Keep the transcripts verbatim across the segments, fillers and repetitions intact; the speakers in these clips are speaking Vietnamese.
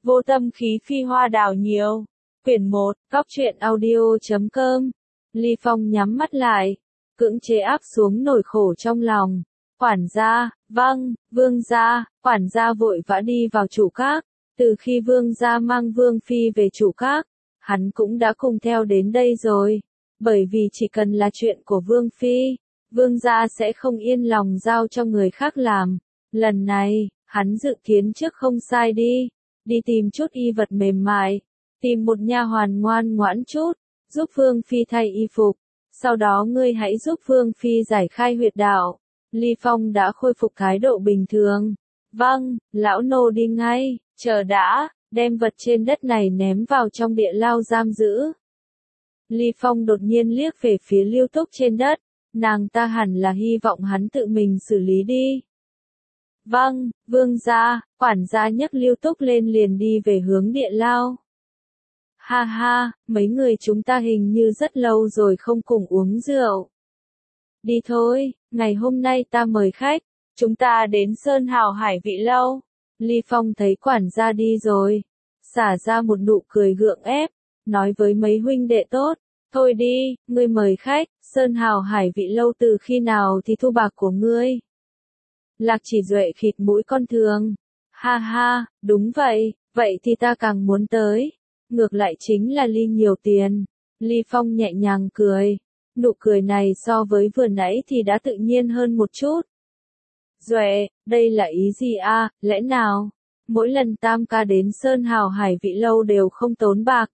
Vô tâm khí phi hoa đào nhiều. Quyển một, góc truyện audio chấm com. Ly Phong nhắm mắt lại, cưỡng chế áp xuống nỗi khổ trong lòng. Quản gia, vâng, vương gia. Quản gia vội vã đi vào trụ các. Từ khi vương gia mang vương phi về trụ các, hắn cũng đã cùng theo đến đây rồi. Bởi vì chỉ cần là chuyện của vương phi, vương gia sẽ không yên lòng giao cho người khác làm. Lần này, hắn dự kiến trước không sai đi. Đi tìm chút y vật mềm mại, tìm một nha hoàn ngoan ngoãn chút, giúp Vương Phi thay y phục. Sau đó ngươi hãy giúp Vương Phi giải khai huyệt đạo. Ly Phong đã khôi phục thái độ bình thường. Vâng, lão nô đi ngay, chờ đã, đem vật trên đất này ném vào trong địa lao giam giữ. Ly Phong đột nhiên liếc về phía Lưu Túc trên đất, nàng ta hẳn là hy vọng hắn tự mình xử lý đi. Vâng, vương gia. Quản gia nhấc Lưu Túc lên liền đi về hướng địa lao. Ha ha, mấy người chúng ta hình như rất lâu rồi không cùng uống rượu. Đi thôi, ngày hôm nay ta mời khách, chúng ta đến Sơn Hào Hải Vị Lâu. Ly Phong thấy quản gia đi rồi, xả ra một nụ cười gượng ép, nói với mấy huynh đệ tốt, thôi đi, ngươi mời khách, Sơn Hào Hải Vị Lâu từ khi nào thì thu bạc của ngươi. Lạc Chỉ Duệ khịt mũi con thường. Ha ha, đúng vậy, vậy thì ta càng muốn tới. Ngược lại chính là Ly nhiều tiền. Ly Phong nhẹ nhàng cười. Nụ cười này so với vừa nãy thì đã tự nhiên hơn một chút. Duệ, đây là ý gì a? À, lẽ nào? Mỗi lần tam ca đến Sơn Hào Hải Vị Lâu đều không tốn bạc.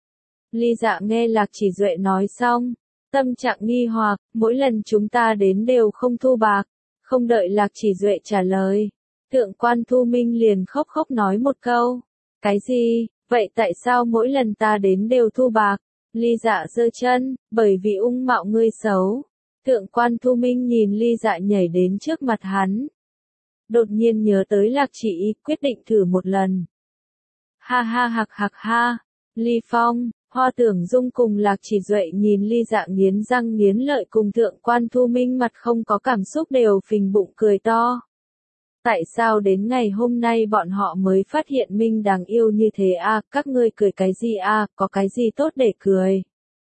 Ly Dạ nghe Lạc Chỉ Duệ nói xong, tâm trạng nghi hoặc, mỗi lần chúng ta đến đều không thu bạc. Không đợi Lạc Chỉ Duệ trả lời, Thượng quan Thu Minh liền khóc khóc nói một câu. Cái gì, vậy tại sao mỗi lần ta đến đều thu bạc? Ly Dạ giơ chân, bởi vì ung mạo ngươi xấu. Thượng quan Thu Minh nhìn Ly Dạ nhảy đến trước mặt hắn. Đột nhiên nhớ tới Lạc Chỉ, quyết định thử một lần. Ha ha hạc hạc ha, Ly Phong, Hoa Tưởng Dung cùng Lạc Chỉ Duệ nhìn Ly Dạ nghiến răng nghiến lợi cùng Thượng quan Thu Minh mặt không có cảm xúc đều phình bụng cười to. Tại sao đến ngày hôm nay bọn họ mới phát hiện Minh đáng yêu như thế a? À, các ngươi cười cái gì a? À, có cái gì tốt để cười?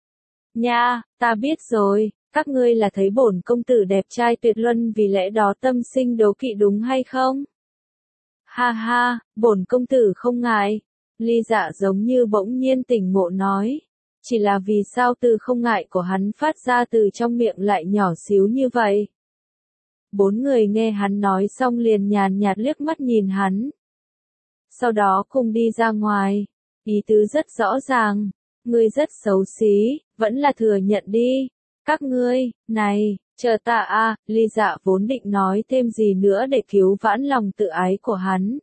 Nha, ta biết rồi, các ngươi là thấy bổn công tử đẹp trai tuyệt luân vì lẽ đó tâm sinh đố kỵ đúng hay không? Ha ha, bổn công tử không ngại. Ly Dạ giống như bỗng nhiên tỉnh ngộ nói. Chỉ là vì sao từ không ngại của hắn phát ra từ trong miệng lại nhỏ xíu như vậy? Bốn người nghe hắn nói xong liền nhàn nhạt liếc mắt nhìn hắn. Sau đó cùng đi ra ngoài. Ý tứ rất rõ ràng. Ngươi rất xấu xí, vẫn là thừa nhận đi. Các ngươi, này, chờ ta a. À, Ly Dạ vốn định nói thêm gì nữa để cứu vãn lòng tự ái của hắn.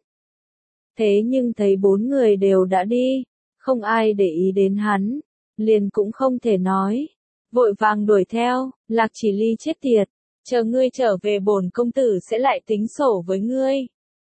Thế nhưng thấy bốn người đều đã đi, không ai để ý đến hắn, liền cũng không thể nói. Vội vàng đuổi theo, Lạc Chỉ Ly chết tiệt, chờ ngươi trở về bổn công tử sẽ lại tính sổ với ngươi.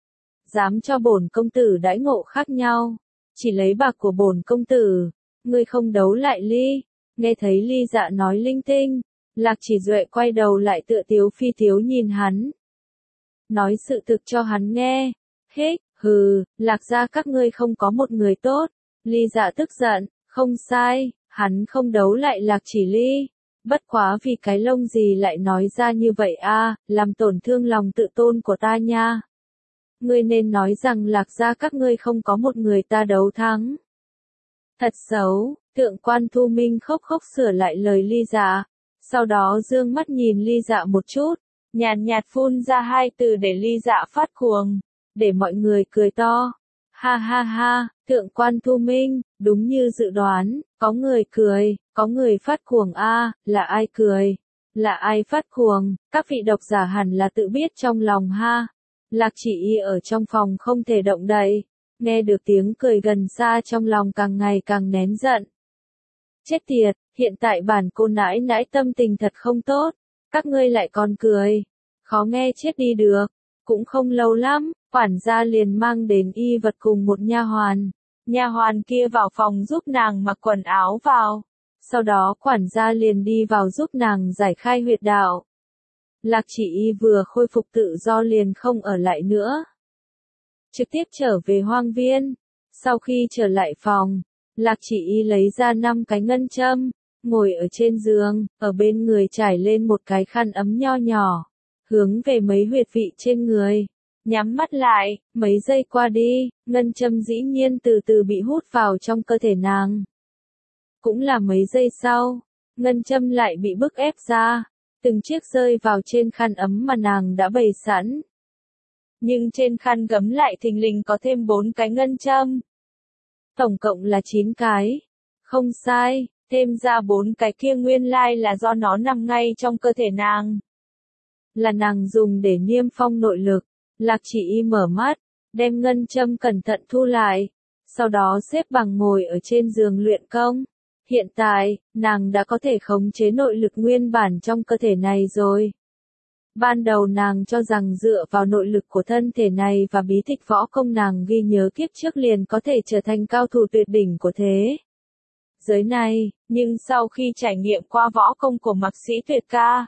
Dám cho bổn công tử đãi ngộ khác nhau, chỉ lấy bạc của bổn công tử, ngươi không đấu lại Ly. Nghe thấy Ly Dạ nói linh tinh, Lạc Chỉ Duệ quay đầu lại tựa tiếu phi tiếu nhìn hắn. Nói sự thực cho hắn nghe, hích. Hừ, Lạc gia các ngươi không có một người tốt. Ly Dạ tức giận, không sai, hắn không đấu lại Lạc Chỉ Ly. Bất quá vì cái lông gì lại nói ra như vậy a, à, làm tổn thương lòng tự tôn của ta nha. Ngươi nên nói rằng Lạc gia các ngươi không có một người ta đấu thắng. Thật xấu, Thượng quan Thu Minh khóc khóc sửa lại lời Ly Dạ. Sau đó dương mắt nhìn Ly Dạ một chút, nhàn nhạt phun ra hai từ để Ly Dạ phát cuồng. Để mọi người cười to. Ha ha ha, Thượng quan Thu Minh, đúng như dự đoán, có người cười, có người phát cuồng a, à, là ai cười? Là ai phát cuồng? Các vị độc giả hẳn là tự biết trong lòng ha. Lạc Chỉ Y ở trong phòng không thể động đậy, nghe được tiếng cười gần xa trong lòng càng ngày càng nén giận. Chết tiệt, hiện tại bản cô nãi nãi tâm tình thật không tốt, các ngươi lại còn cười, khó nghe chết đi được. Cũng không lâu lắm, quản gia liền mang đến y vật cùng một nha hoàn. Nha hoàn kia vào phòng giúp nàng mặc quần áo vào. Sau đó quản gia liền đi vào giúp nàng giải khai huyệt đạo. Lạc Chỉ Y vừa khôi phục tự do liền không ở lại nữa. Trực tiếp trở về hoang viên. Sau khi trở lại phòng, Lạc Chỉ Y lấy ra năm cái ngân châm, ngồi ở trên giường, ở bên người trải lên một cái khăn ấm nho nhỏ, hướng về mấy huyệt vị trên người. Nhắm mắt lại, mấy giây qua đi, ngân châm dĩ nhiên từ từ bị hút vào trong cơ thể nàng. Cũng là mấy giây sau, ngân châm lại bị bức ép ra, từng chiếc rơi vào trên khăn ấm mà nàng đã bày sẵn. Nhưng trên khăn gấm lại thình lình có thêm bốn cái ngân châm. Tổng cộng là chín cái. Không sai, thêm ra bốn cái kia nguyên lai là do nó nằm ngay trong cơ thể nàng. Là nàng dùng để niêm phong nội lực. Lạc Chỉ Y mở mắt, đem ngân châm cẩn thận thu lại, sau đó xếp bằng ngồi ở trên giường luyện công. Hiện tại, nàng đã có thể khống chế nội lực nguyên bản trong cơ thể này rồi. Ban đầu nàng cho rằng dựa vào nội lực của thân thể này và bí tịch võ công nàng ghi nhớ kiếp trước liền có thể trở thành cao thủ tuyệt đỉnh của thế giới này, nhưng sau khi trải nghiệm qua võ công của Mạc Sĩ Tuyệt Ca,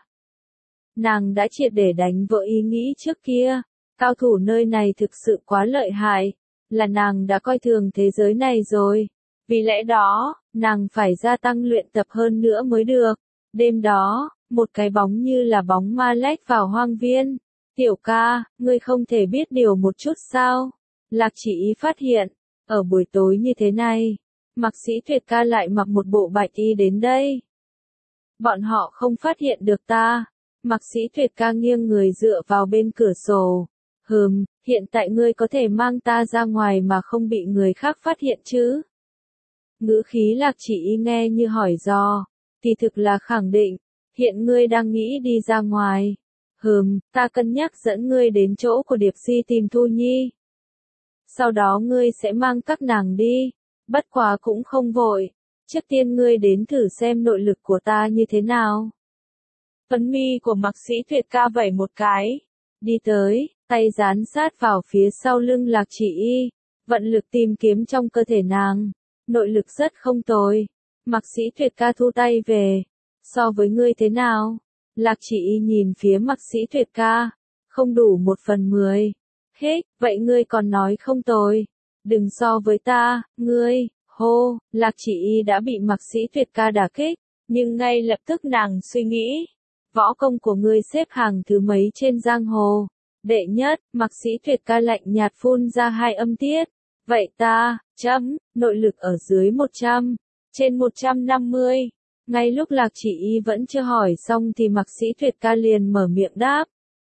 nàng đã triệt để đánh vỡ ý nghĩ trước kia. Cao thủ nơi này thực sự quá lợi hại, là nàng đã coi thường thế giới này rồi. Vì lẽ đó, nàng phải gia tăng luyện tập hơn nữa mới được. Đêm đó, một cái bóng như là bóng ma lách vào hoang viên. Tiểu ca, ngươi không thể biết điều một chút sao? Lạc Chỉ Y phát hiện, ở buổi tối như thế này, Mạc Sĩ Tuyệt Ca lại mặc một bộ bạch y đến đây. Bọn họ không phát hiện được ta. Mạc Sĩ Tuyệt Ca nghiêng người dựa vào bên cửa sổ. Hừm, hiện tại ngươi có thể mang ta ra ngoài mà không bị người khác phát hiện chứ? Ngữ khí Lạc Chỉ Y nghe như hỏi dò, thì thực là khẳng định, hiện ngươi đang nghĩ đi ra ngoài. Hừm, ta cân nhắc dẫn ngươi đến chỗ của Điệp Di tìm Thu Nhi. Sau đó ngươi sẽ mang các nàng đi, bất quá cũng không vội, trước tiên ngươi đến thử xem nội lực của ta như thế nào. Phấn mi của Mạc Sĩ Tuyệt Ca vẩy một cái, đi tới, tay dán sát vào phía sau lưng Lạc Chỉ Y, vận lực tìm kiếm trong cơ thể nàng, nội lực rất không tồi. Mạc Sĩ Tuyệt Ca thu tay về, so với ngươi thế nào? Lạc Chỉ Y nhìn phía Mạc Sĩ Tuyệt Ca, không đủ một phần mười. Hết, vậy ngươi còn nói không tồi, đừng so với ta, ngươi, hô, Lạc Chỉ Y đã bị Mạc Sĩ Tuyệt Ca đả kích, nhưng ngay lập tức nàng suy nghĩ, võ công của ngươi xếp hàng thứ mấy trên giang hồ? Đệ nhất, Mạc Sĩ Tuyệt Ca lạnh nhạt phun ra hai âm tiết. Vậy ta, chấm, nội lực ở dưới một trăm, trên một trăm năm mươi. Ngay lúc Lạc Chỉ Y vẫn chưa hỏi xong thì Mạc Sĩ Tuyệt Ca liền mở miệng đáp.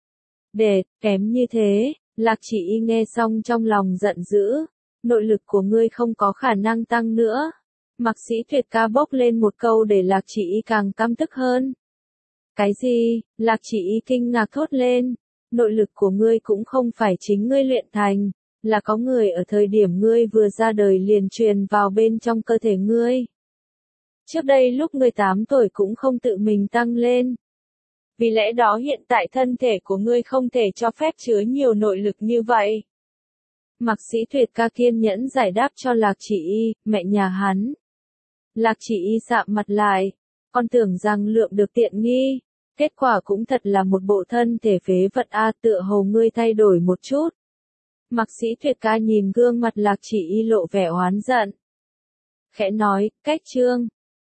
Đệ, kém như thế, Lạc Chỉ Y nghe xong trong lòng giận dữ. Nội lực của ngươi không có khả năng tăng nữa. Mạc Sĩ Tuyệt Ca bốc lên một câu để Lạc Chỉ Y càng căm tức hơn. Cái gì? Lạc Chỉ Y kinh ngạc thốt lên. Nội lực của ngươi cũng không phải chính ngươi luyện thành, là có người ở thời điểm ngươi vừa ra đời liền truyền vào bên trong cơ thể ngươi. Trước đây lúc ngươi tám tuổi cũng không tự mình tăng lên. Vì lẽ đó hiện tại thân thể của ngươi không thể cho phép chứa nhiều nội lực như vậy. Mạc Sĩ Tuyệt Ca kiên nhẫn giải đáp cho Lạc Chỉ Y, mẹ nhà hắn. Lạc Chỉ Y sạm mặt lại, con tưởng rằng lượm được tiện nghi. Kết quả cũng thật là một bộ thân thể phế vật a, tựa hồ ngươi thay đổi một chút. Mạc Sĩ Tuyệt Ca nhìn gương mặt Lạc Chỉ Y lộ vẻ oán giận. Khẽ nói, cách chương.